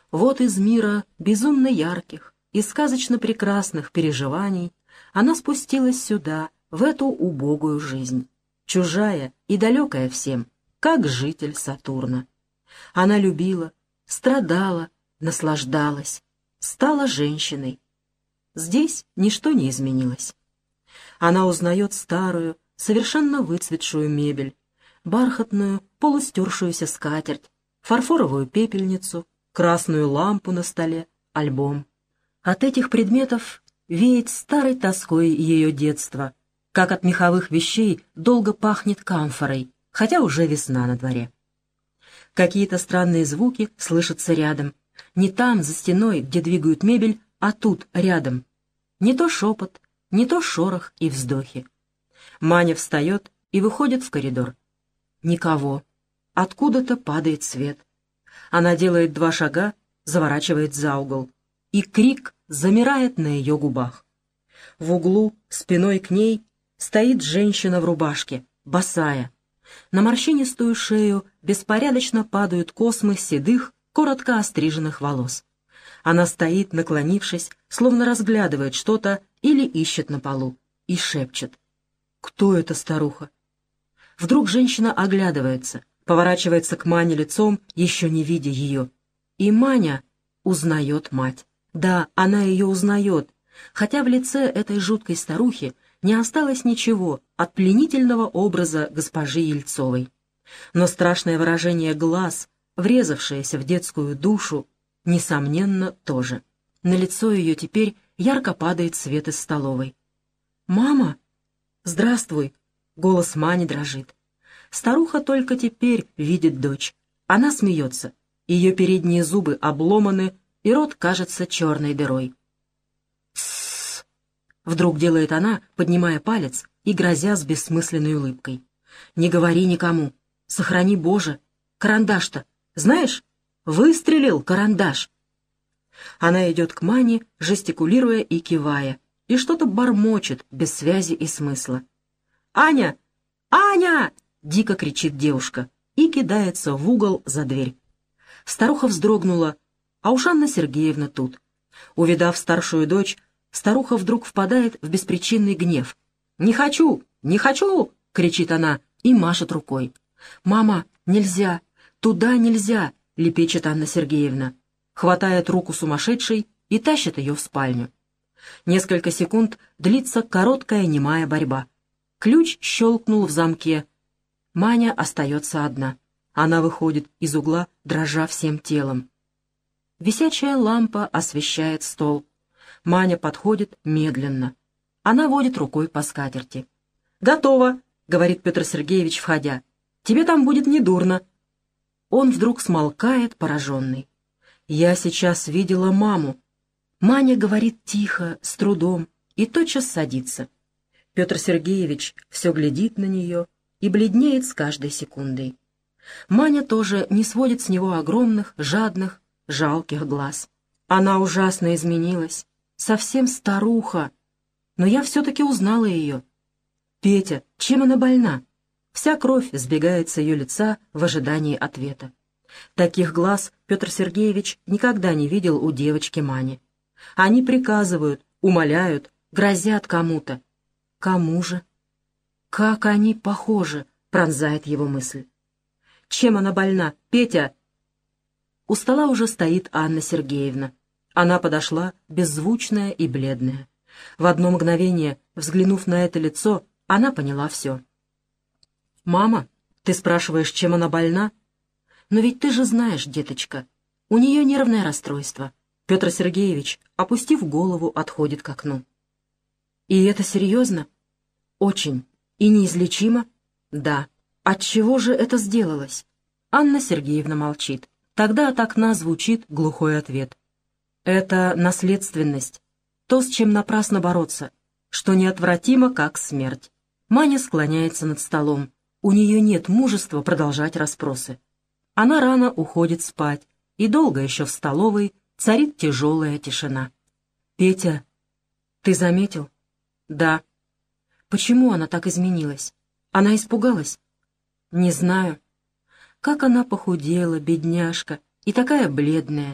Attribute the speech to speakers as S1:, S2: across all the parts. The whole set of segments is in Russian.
S1: Вот из мира безумно ярких и сказочно прекрасных переживаний она спустилась сюда, в эту убогую жизнь, чужая и далекая всем, как житель Сатурна. Она любила, страдала, наслаждалась, стала женщиной. Здесь ничто не изменилось. Она узнает старую, совершенно выцветшую мебель, бархатную, полустершуюся скатерть, фарфоровую пепельницу, красную лампу на столе, альбом. От этих предметов веет старой тоской ее детства, как от меховых вещей долго пахнет камфорой, хотя уже весна на дворе. Какие-то странные звуки слышатся рядом, не там, за стеной, где двигают мебель, а тут, рядом. Не то шепот, не то шорох и вздохи. Маня встает и выходит в коридор. Никого. Откуда-то падает свет. Она делает 2 шага, заворачивает за угол, и крик замирает на ее губах. В углу, спиной к ней, стоит женщина в рубашке, босая. На морщинистую шею беспорядочно падают космы седых, коротко остриженных волос. Она стоит, наклонившись, словно разглядывает что-то или ищет на полу, и шепчет. Кто эта старуха? Вдруг женщина оглядывается, поворачивается к Мане лицом, еще не видя ее. И Маня узнает мать. Да, она ее узнает, хотя в лице этой жуткой старухи не осталось ничего от пленительного образа госпожи Ельцовой. Но страшное выражение глаз, врезавшееся в детскую душу, несомненно, тоже. На лицо ее теперь ярко падает свет из столовой. «Мама!» «Здравствуй!» — голос Мани дрожит. Старуха только теперь видит дочь. Она смеется. Ее передние зубы обломаны, и рот кажется черной дырой. «Тссс!» — вдруг делает она, поднимая палец и грозя с бессмысленной улыбкой. «Не говори никому. Сохрани, Боже. Карандаш-то, знаешь, выстрелил карандаш!» Она идет к Мане, жестикулируя и кивая, и что-то бормочет без связи и смысла. «Аня! Аня!» — дико кричит девушка и кидается в угол за дверь. Старуха вздрогнула, а уж Анна Сергеевна тут. Увидав старшую дочь, старуха вдруг впадает в беспричинный гнев. «Не хочу! Не хочу!» — кричит она и машет рукой. «Мама, нельзя! Туда нельзя!» — лепечет Анна Сергеевна. Хватает руку сумасшедшей и тащит ее в спальню. Несколько секунд длится короткая немая борьба. Ключ щелкнул в замке. Маня остается одна. Она выходит из угла, дрожа всем телом. Висячая лампа освещает стол. Маня подходит медленно. Она водит рукой по скатерти. «Готово», — говорит Петр Сергеевич, входя. «Тебе там будет недурно». Он вдруг смолкает, пораженный. «Я сейчас видела маму». Маня говорит тихо, с трудом, и тотчас садится. Петр Сергеевич все глядит на нее и бледнеет с каждой секундой. Маня тоже не сводит с него огромных, жадных, жалких глаз. Она ужасно изменилась, совсем старуха, но я все-таки узнала ее. «Петя, чем она больна?» Вся кровь сбегает с ее лица в ожидании ответа. Таких глаз Петр Сергеевич никогда не видел у девочки Мани. Они приказывают, умоляют, грозят кому-то. Кому же? Как они похожи, пронзает его мысль. Чем она больна, Петя? У стола уже стоит Анна Сергеевна. Она подошла, беззвучная и бледная. В одно мгновение, взглянув на это лицо, она поняла все. «Мама, ты спрашиваешь, чем она больна? Но ведь ты же знаешь, деточка, у нее нервное расстройство». Петр Сергеевич, опустив голову, отходит к окну. «И это серьезно?» «Очень. И неизлечимо?» «Да. Отчего же это сделалось?» Анна Сергеевна молчит. Тогда от окна звучит глухой ответ. «Это наследственность. То, с чем напрасно бороться, что неотвратимо, как смерть». Маня склоняется над столом. У нее нет мужества продолжать расспросы. Она рано уходит спать, и долго еще в столовой царит тяжелая тишина. «Петя, ты заметил?» «Да». «Почему она так изменилась? Она испугалась?» «Не знаю». Как она похудела, бедняжка, и такая бледная.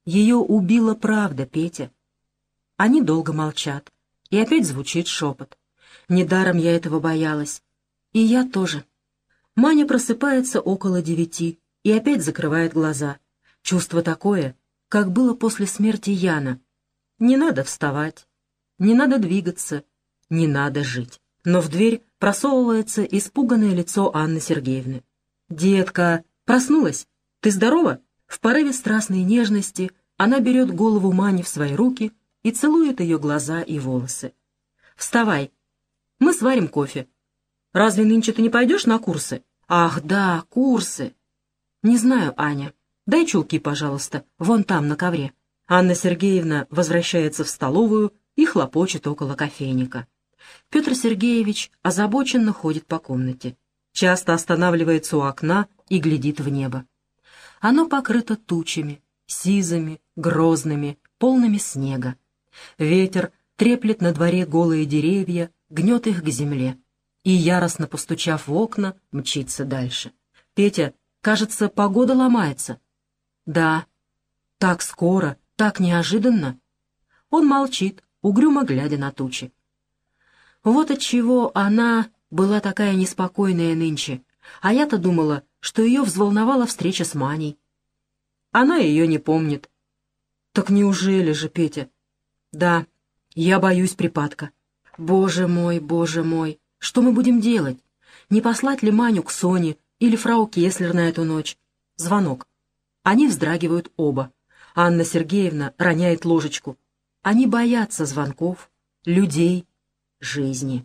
S1: Ее убила правда, Петя. Они долго молчат, и опять звучит шепот. Недаром я этого боялась. И я тоже. Маня просыпается около 9 и опять закрывает глаза. Чувство такое, как было после смерти Яна. Не надо вставать, не надо двигаться, не надо жить. Но в дверь просовывается испуганное лицо Анны Сергеевны. «Детка, проснулась? Ты здорова?» В порыве страстной нежности она берет голову Мани в свои руки и целует ее глаза и волосы. «Вставай, мы сварим кофе. Разве нынче ты не пойдешь на курсы?» «Ах, да, курсы!» «Не знаю, Аня. Дай чулки, пожалуйста, вон там, на ковре». Анна Сергеевна возвращается в столовую и хлопочет около кофейника. Петр Сергеевич озабоченно ходит по комнате. Часто останавливается у окна и глядит в небо. Оно покрыто тучами, сизыми, грозными, полными снега. Ветер треплет на дворе голые деревья, гнет их к земле. И, яростно постучав в окна, мчится дальше. «Петя, кажется, погода ломается». «Да, так скоро, так неожиданно». Он молчит, угрюмо глядя на тучи. Вот отчего она была такая неспокойная нынче, а я-то думала, что ее взволновала встреча с Маней. Она ее не помнит. Так неужели же, Петя? Да, я боюсь припадка. Боже мой, что мы будем делать? Не послать ли Маню к Соне или фрау Кеслер на эту ночь? Звонок. Они вздрагивают оба. Анна Сергеевна роняет ложечку. Они боятся звонков, людей, жизни.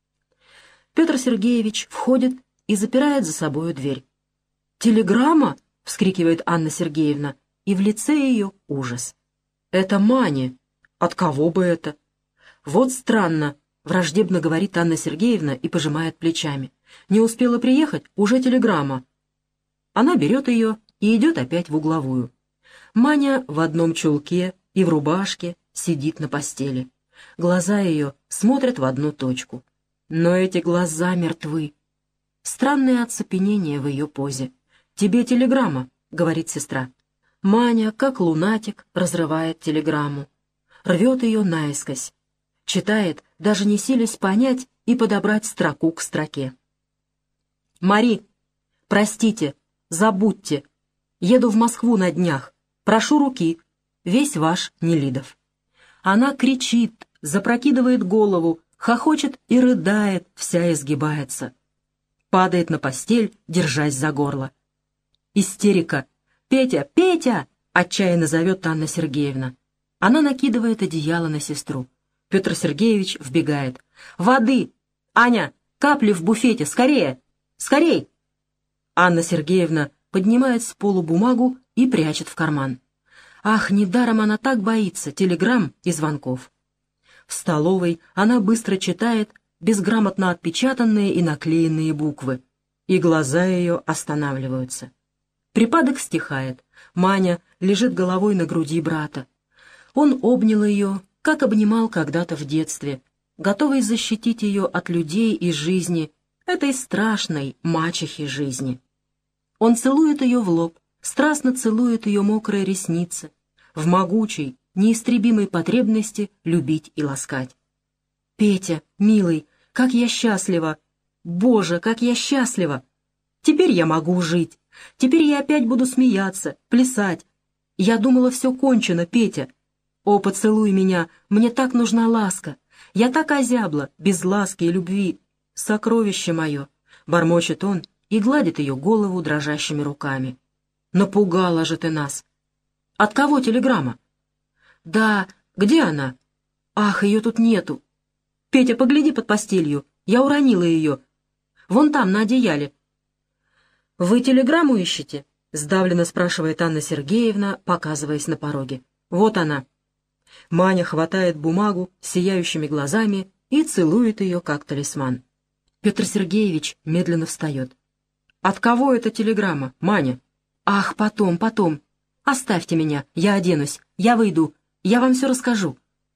S1: Петр Сергеевич входит и запирает за собою дверь. «Телеграмма!» — вскрикивает Анна Сергеевна, и в лице ее ужас. «Это Маня. От кого бы это?» «Вот странно», — враждебно говорит Анна Сергеевна и пожимает плечами. «Не успела приехать, уже телеграмма». Она берет ее и идет опять в угловую. Маня в одном чулке и в рубашке сидит на постели. Глаза ее смотрят в одну точку. Но эти глаза мертвы. Странное оцепенение в ее позе. «Тебе телеграмма», — говорит сестра. Маня, как лунатик, разрывает телеграмму. Рвет ее наискось. Читает, даже не силясь понять и подобрать строку к строке. «Мари, простите, забудьте. Еду в Москву на днях. Прошу руки. Весь ваш Нелидов». Она кричит, запрокидывает голову, хохочет и рыдает, вся изгибается. Падает на постель, держась за горло. Истерика. «Петя! Петя!» — отчаянно зовет Анна Сергеевна. Она накидывает одеяло на сестру. Петр Сергеевич вбегает. «Воды! Аня, капли в буфете! Скорее! Скорей!» Анна Сергеевна поднимает с полу бумагу и прячет в карман. Ах, недаром она так боится телеграмм и звонков. В столовой она быстро читает безграмотно отпечатанные и наклеенные буквы, и глаза ее останавливаются. Припадок стихает. Маня лежит головой на груди брата. Он обнял ее, как обнимал когда-то в детстве, готовый защитить ее от людей и жизни, этой страшной мачехи жизни. Он целует ее в лоб, страстно целует ее мокрые ресницы, в могучей, неистребимой потребности любить и ласкать. «Петя, милый, как я счастлива! Боже, как я счастлива! Теперь я могу жить, теперь я опять буду смеяться, плясать. Я думала, все кончено, Петя. О, поцелуй меня, мне так нужна ласка. Я так озябла, без ласки и любви. Сокровище мое!» — бормочет он и гладит ее голову дрожащими руками. «Напугала же ты нас!» «От кого телеграмма?» «Да, где она?» «Ах, ее тут нету!» «Петя, погляди под постелью, я уронила ее. Вон там, на одеяле». «Вы телеграмму ищете?» — сдавленно спрашивает Анна Сергеевна, показываясь на пороге. «Вот она». Маня хватает бумагу сияющими глазами и целует ее, как талисман. Петр Сергеевич медленно встает. «От кого эта телеграмма, Маня?» «Ах, потом. Оставьте меня, я оденусь, я выйду, я вам все расскажу».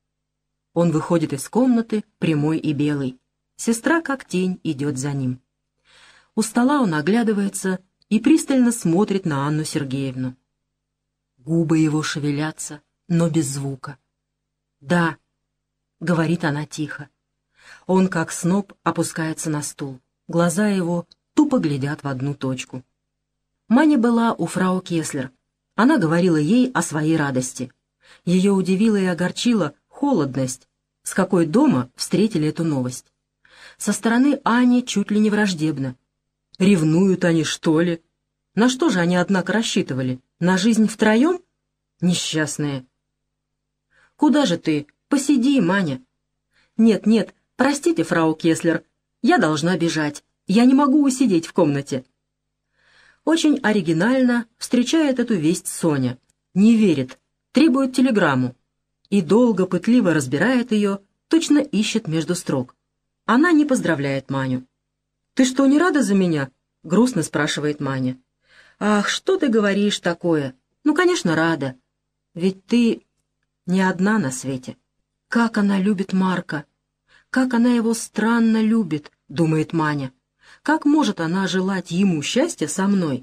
S1: Он выходит из комнаты, прямой и белый. Сестра, как тень, идет за ним. У стола он оглядывается и пристально смотрит на Анну Сергеевну. Губы его шевелятся, но без звука. «Да», — говорит она тихо. Он, как сноб, опускается на стул. Глаза его тупо глядят в одну точку. Маня была у фрау Кеслер. Она говорила ей о своей радости. Ее удивила и огорчила холодность, с какой дома встретили эту новость. Со стороны Ани чуть ли не враждебно. Ревнуют они, что ли? На что же они, однако, рассчитывали? На жизнь втроем? Несчастные. «Куда же ты? Посиди, Маня». «Нет, нет, простите, фрау Кеслер, я должна бежать. Я не могу усидеть в комнате». Очень оригинально встречает эту весть Соня. Не верит, требует телеграмму. И долго, пытливо разбирает ее, точно ищет между строк. Она не поздравляет Маню. «Ты что, не рада за меня?» — грустно спрашивает Маня. «Ах, что ты говоришь такое? Ну, конечно, рада. Ведь ты не одна на свете. Как она любит Марка! Как она его странно любит!» — думает Маня. «Как может она желать ему счастья со мной?»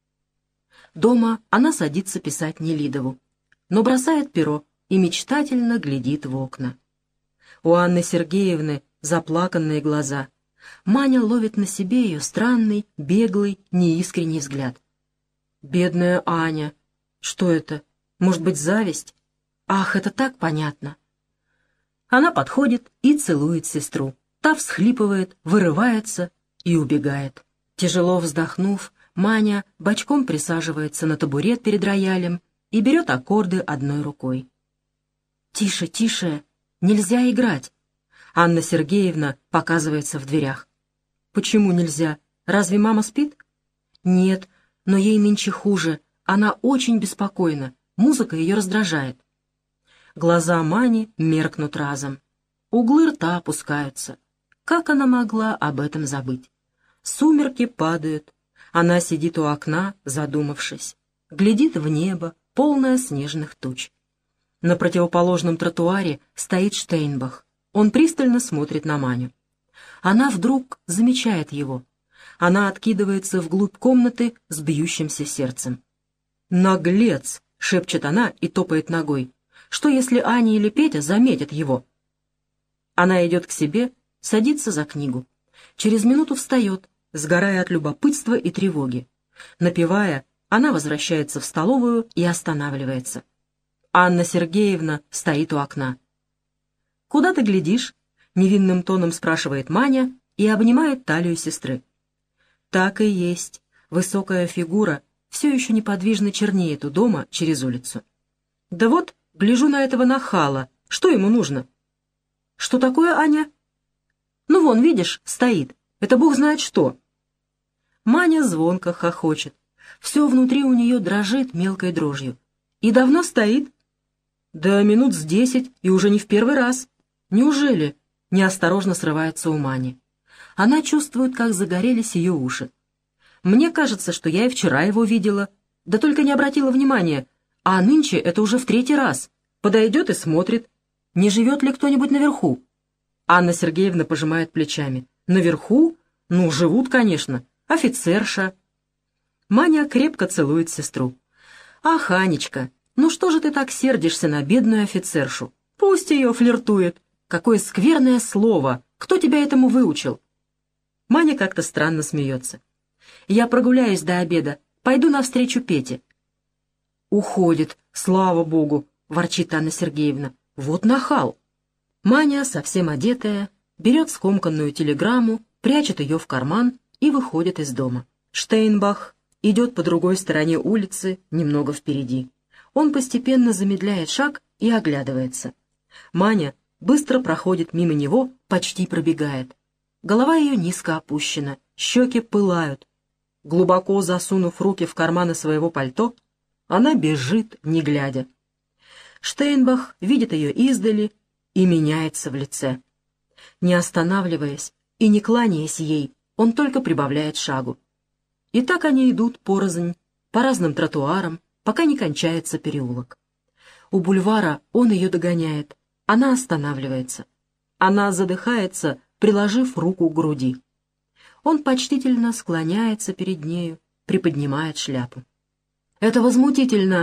S1: Дома она садится писать Нелидову, но бросает перо и мечтательно глядит в окна. У Анны Сергеевны заплаканные глаза. Маня ловит на себе ее странный, беглый, неискренний взгляд. «Бедная Аня! Что это? Может быть, зависть? Ах, это так понятно!» Она подходит и целует сестру. Та всхлипывает, вырывается и убегает. Тяжело вздохнув, Маня бочком присаживается на табурет перед роялем и берет аккорды одной рукой. «Тише, тише! Нельзя играть!» Анна Сергеевна показывается в дверях. «Почему нельзя? Разве мама спит?» «Нет, но ей нынче хуже. Она очень беспокойна. Музыка ее раздражает». Глаза Мани меркнут разом. Углы рта опускаются. Как она могла об этом забыть? Сумерки падают. Она сидит у окна, задумавшись. Глядит в небо, полное снежных туч. На противоположном тротуаре стоит Штейнбах. Он пристально смотрит на Маню. Она вдруг замечает его. Она откидывается вглубь комнаты с бьющимся сердцем. «Наглец!» — шепчет она и топает ногой. «Что, если Аня или Петя заметят его?» Она идет к себе, садится за книгу. Через минуту встает, сгорая от любопытства и тревоги. Напевая, она возвращается в столовую и останавливается. Анна Сергеевна стоит у окна. «Куда ты глядишь?» — невинным тоном спрашивает Маня и обнимает талию сестры. Так и есть. Высокая фигура все еще неподвижно чернеет у дома через улицу. «Да вот, гляжу на этого нахала. Что ему нужно?» «Что такое, Аня?» «Ну вон, видишь, стоит. Это бог знает что». Маня звонко хохочет. Все внутри у нее дрожит мелкой дрожью. «И давно стоит?» «Да минут с 10, и уже не в первый раз». «Неужели?» — неосторожно срывается у Мани. Она чувствует, как загорелись ее уши. «Мне кажется, что я и вчера его видела, да только не обратила внимания, а нынче это уже в 3-й раз. Подойдет и смотрит, не живет ли кто-нибудь наверху». Анна Сергеевна пожимает плечами. «Наверху? Ну, живут, конечно. Офицерша». Маня крепко целует сестру. «Ах, Анечка, ну что же ты так сердишься на бедную офицершу? Пусть ее флиртует. Какое скверное слово! Кто тебя этому выучил?» Маня как-то странно смеется. «Я прогуляюсь до обеда, пойду навстречу Пете». «Уходит, слава богу», — ворчит Анна Сергеевна. «Вот нахал». Маня, совсем одетая, берет скомканную телеграмму, прячет ее в карман и выходит из дома. Штейнбах идет по другой стороне улицы, немного впереди. Он постепенно замедляет шаг и оглядывается. Маня быстро проходит мимо него, почти пробегает. Голова ее низко опущена, щеки пылают. Глубоко засунув руки в карманы своего пальто, она бежит, не глядя. Штейнбах видит ее издали и меняется в лице. Не останавливаясь и не кланяясь ей, он только прибавляет шагу. И так они идут порознь, по разным тротуарам, пока не кончается переулок. У бульвара он ее догоняет, она останавливается. Она задыхается, приложив руку к груди. Он почтительно склоняется перед нею, приподнимает шляпу. «Это возмутительно!»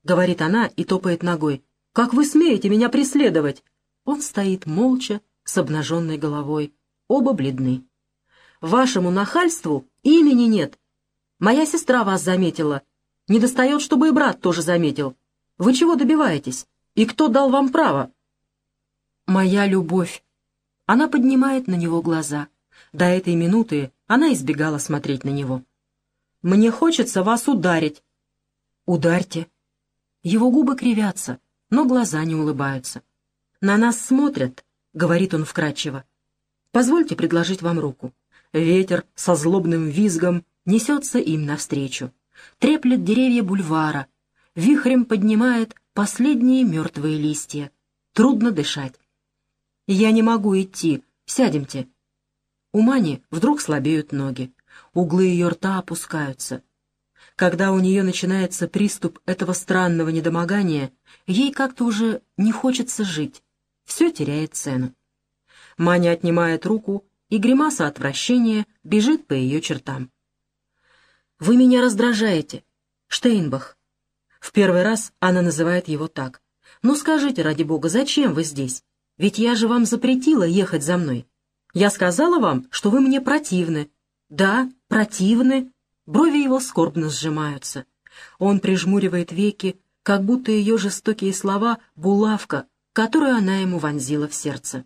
S1: — говорит она и топает ногой. «Как вы смеете меня преследовать?» Он стоит молча, с обнаженной головой. Оба бледны. «Вашему нахальству имени нет. Моя сестра вас заметила. Недостает, чтобы и брат тоже заметил. Вы чего добиваетесь? И кто дал вам право?» «Моя любовь». Она поднимает на него глаза. До этой минуты она избегала смотреть на него. «Мне хочется вас ударить». «Ударьте». Его губы кривятся, но глаза не улыбаются. «На нас смотрят», — говорит он вкрадчиво. «Позвольте предложить вам руку». Ветер со злобным визгом несется им навстречу. Треплет деревья бульвара. Вихрем поднимает последние мертвые листья. Трудно дышать. «Я не могу идти. Сядемте». У Мани вдруг слабеют ноги. Углы ее рта опускаются. Когда у нее начинается приступ этого странного недомогания, ей как-то уже не хочется жить. Все теряет цену. Маня отнимает руку, и гримаса отвращения бежит по ее чертам. «Вы меня раздражаете, Штейнбах». В первый раз она называет его так. «Ну скажите, ради бога, зачем вы здесь? Ведь я же вам запретила ехать за мной. Я сказала вам, что вы мне противны». «Да, противны». Брови его скорбно сжимаются. Он прижмуривает веки, как будто ее жестокие слова — булавка, которую она ему вонзила в сердце.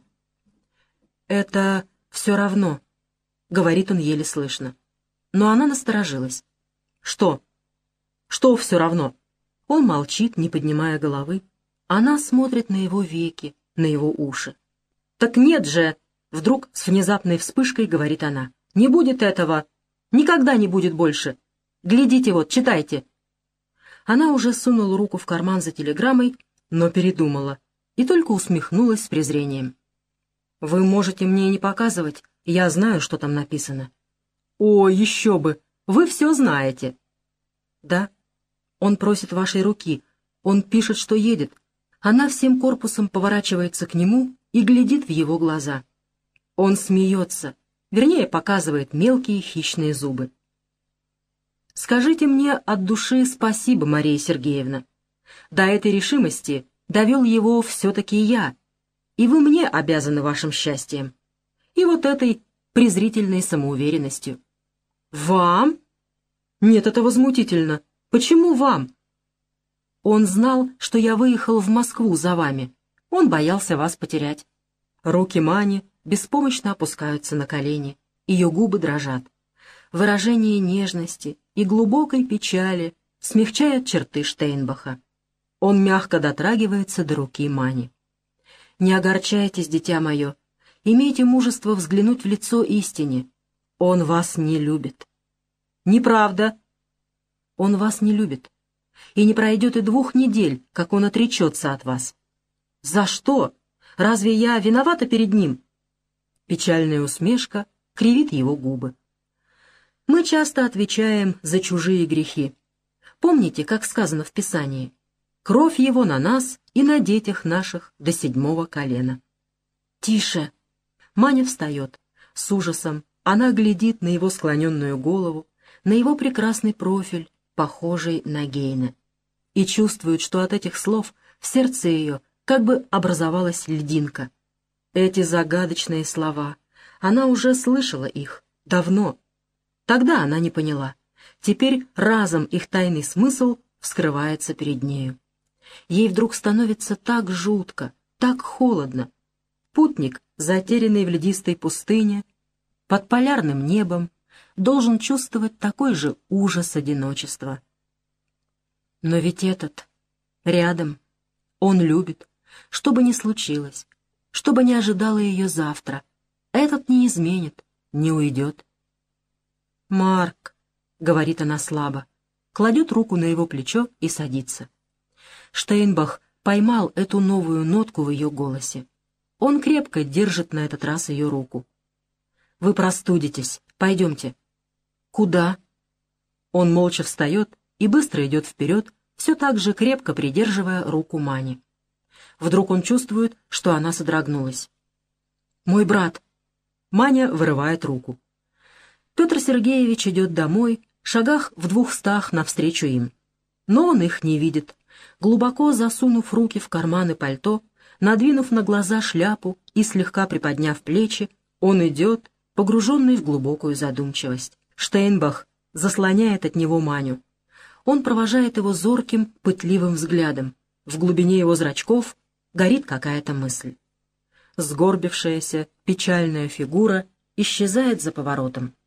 S1: «Это все равно», — говорит он еле слышно. Но она насторожилась. «Что? Что все равно?» Он молчит, не поднимая головы. Она смотрит на его веки, на его уши. «Так нет же!» — вдруг с внезапной вспышкой говорит она. «Не будет этого! Никогда не будет больше! Глядите вот, читайте!» Она уже сунула руку в карман за телеграммой, но передумала и только усмехнулась с презрением. «Вы можете мне не показывать, я знаю, что там написано». «О, еще бы! Вы все знаете!» «Да, он просит вашей руки, он пишет, что едет». Она всем корпусом поворачивается к нему и глядит в его глаза. Он смеется, вернее, показывает мелкие хищные зубы. «Скажите мне от души спасибо, Мария Сергеевна. До этой решимости довел его все-таки я, и вы мне обязаны вашим счастьем. И вот этой презрительной самоуверенностью». «Вам? Нет, это возмутительно. Почему вам?» «Он знал, что я выехал в Москву за вами. Он боялся вас потерять». Руки Мани беспомощно опускаются на колени, ее губы дрожат. Выражение нежности и глубокой печали смягчают черты Штейнбаха. Он мягко дотрагивается до руки Мани. «Не огорчайтесь, дитя мое. Имейте мужество взглянуть в лицо истине. Он вас не любит». «Неправда». «Он вас не любит. И не пройдет и 2 недель, как он отречется от вас». «За что? Разве я виновата перед ним?» Печальная усмешка кривит его губы. Мы часто отвечаем за чужие грехи. Помните, как сказано в Писании? «Кровь его на нас и на детях наших до 7-го колена». «Тише!» Маня встает. С ужасом она глядит на его склоненную голову, на его прекрасный профиль, похожий на Гейне, и чувствует, что от этих слов в сердце ее как бы образовалась льдинка. Эти загадочные слова, она уже слышала их давно. Тогда она не поняла. Теперь разом их тайный смысл вскрывается перед нею. Ей вдруг становится так жутко, так холодно. Путник, затерянный в льдистой пустыне, под полярным небом, должен чувствовать такой же ужас одиночества. Но ведь этот рядом, он любит, что бы ни случилось, что бы ни ожидало ее завтра, этот не изменит, не уйдет. «Марк», — говорит она слабо, кладет руку на его плечо и садится. Штейнбах поймал эту новую нотку в ее голосе. Он крепко держит на этот раз ее руку. «Вы простудитесь. Пойдемте». «Куда?» Он молча встает и быстро идет вперед, все так же крепко придерживая руку Мани. Вдруг он чувствует, что она содрогнулась. «Мой брат!» Маня вырывает руку. Петр Сергеевич идет домой, шагах в 200 навстречу им. Но он их не видит. Глубоко засунув руки в карманы пальто, надвинув на глаза шляпу и слегка приподняв плечи, он идет, погруженный в глубокую задумчивость. Штейнбах заслоняет от него Маню. Он провожает его зорким, пытливым взглядом. В глубине его зрачков горит какая-то мысль. Сгорбившаяся, печальная фигура исчезает за поворотом.